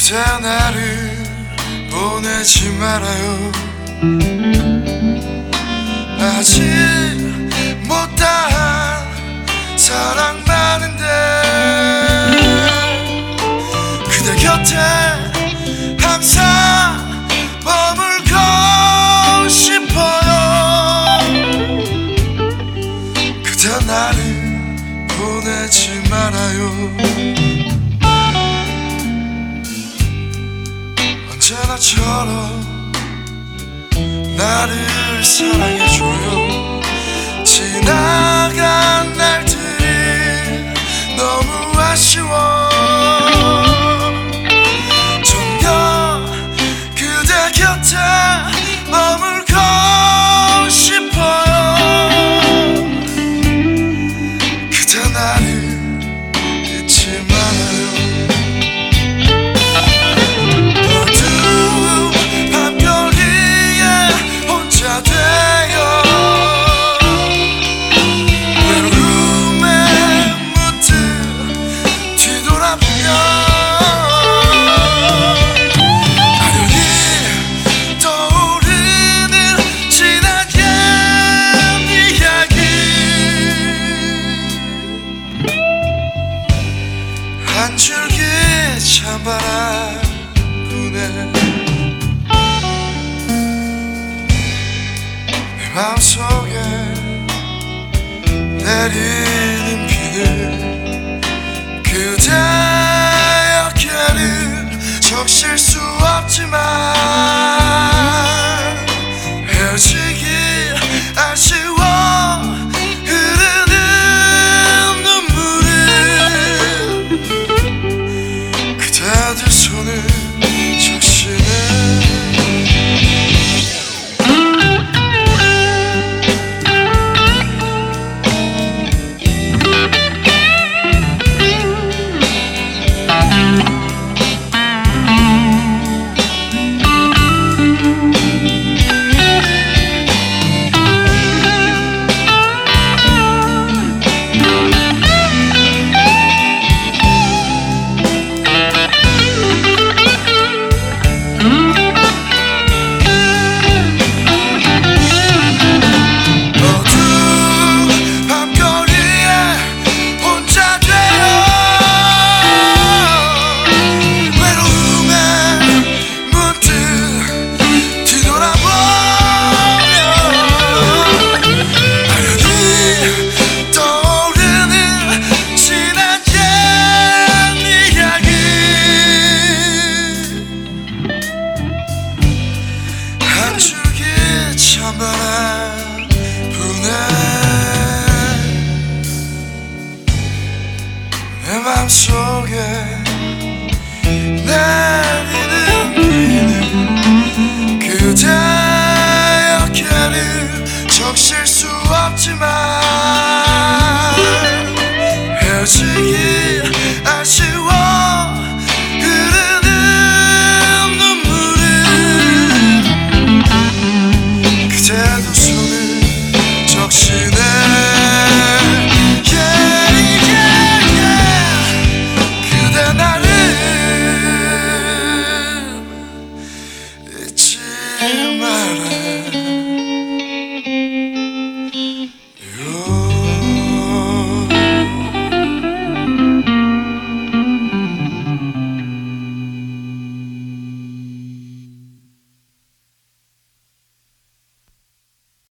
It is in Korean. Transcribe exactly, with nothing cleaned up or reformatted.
그대 나를 보내지 말아요. 아직 못다한 사랑 많은데 그대 곁에 항상 머물고 싶어요. 그대 나를 보내지 말아요. 언제나처럼 나를 사랑해줘요. 지나간 날들이 너무 아쉬워. 정녕 그대 곁에 머물고 싶어요. 그대 나를 잊지 말아요. 한 줄기 찬바람 부네 내 마음속에 내리는 비는 그대 어깨를 적실 수 없지만 헤어지기 아쉬워. 그대들 손을 적시네. 찬바람 부네 내 맘속에 내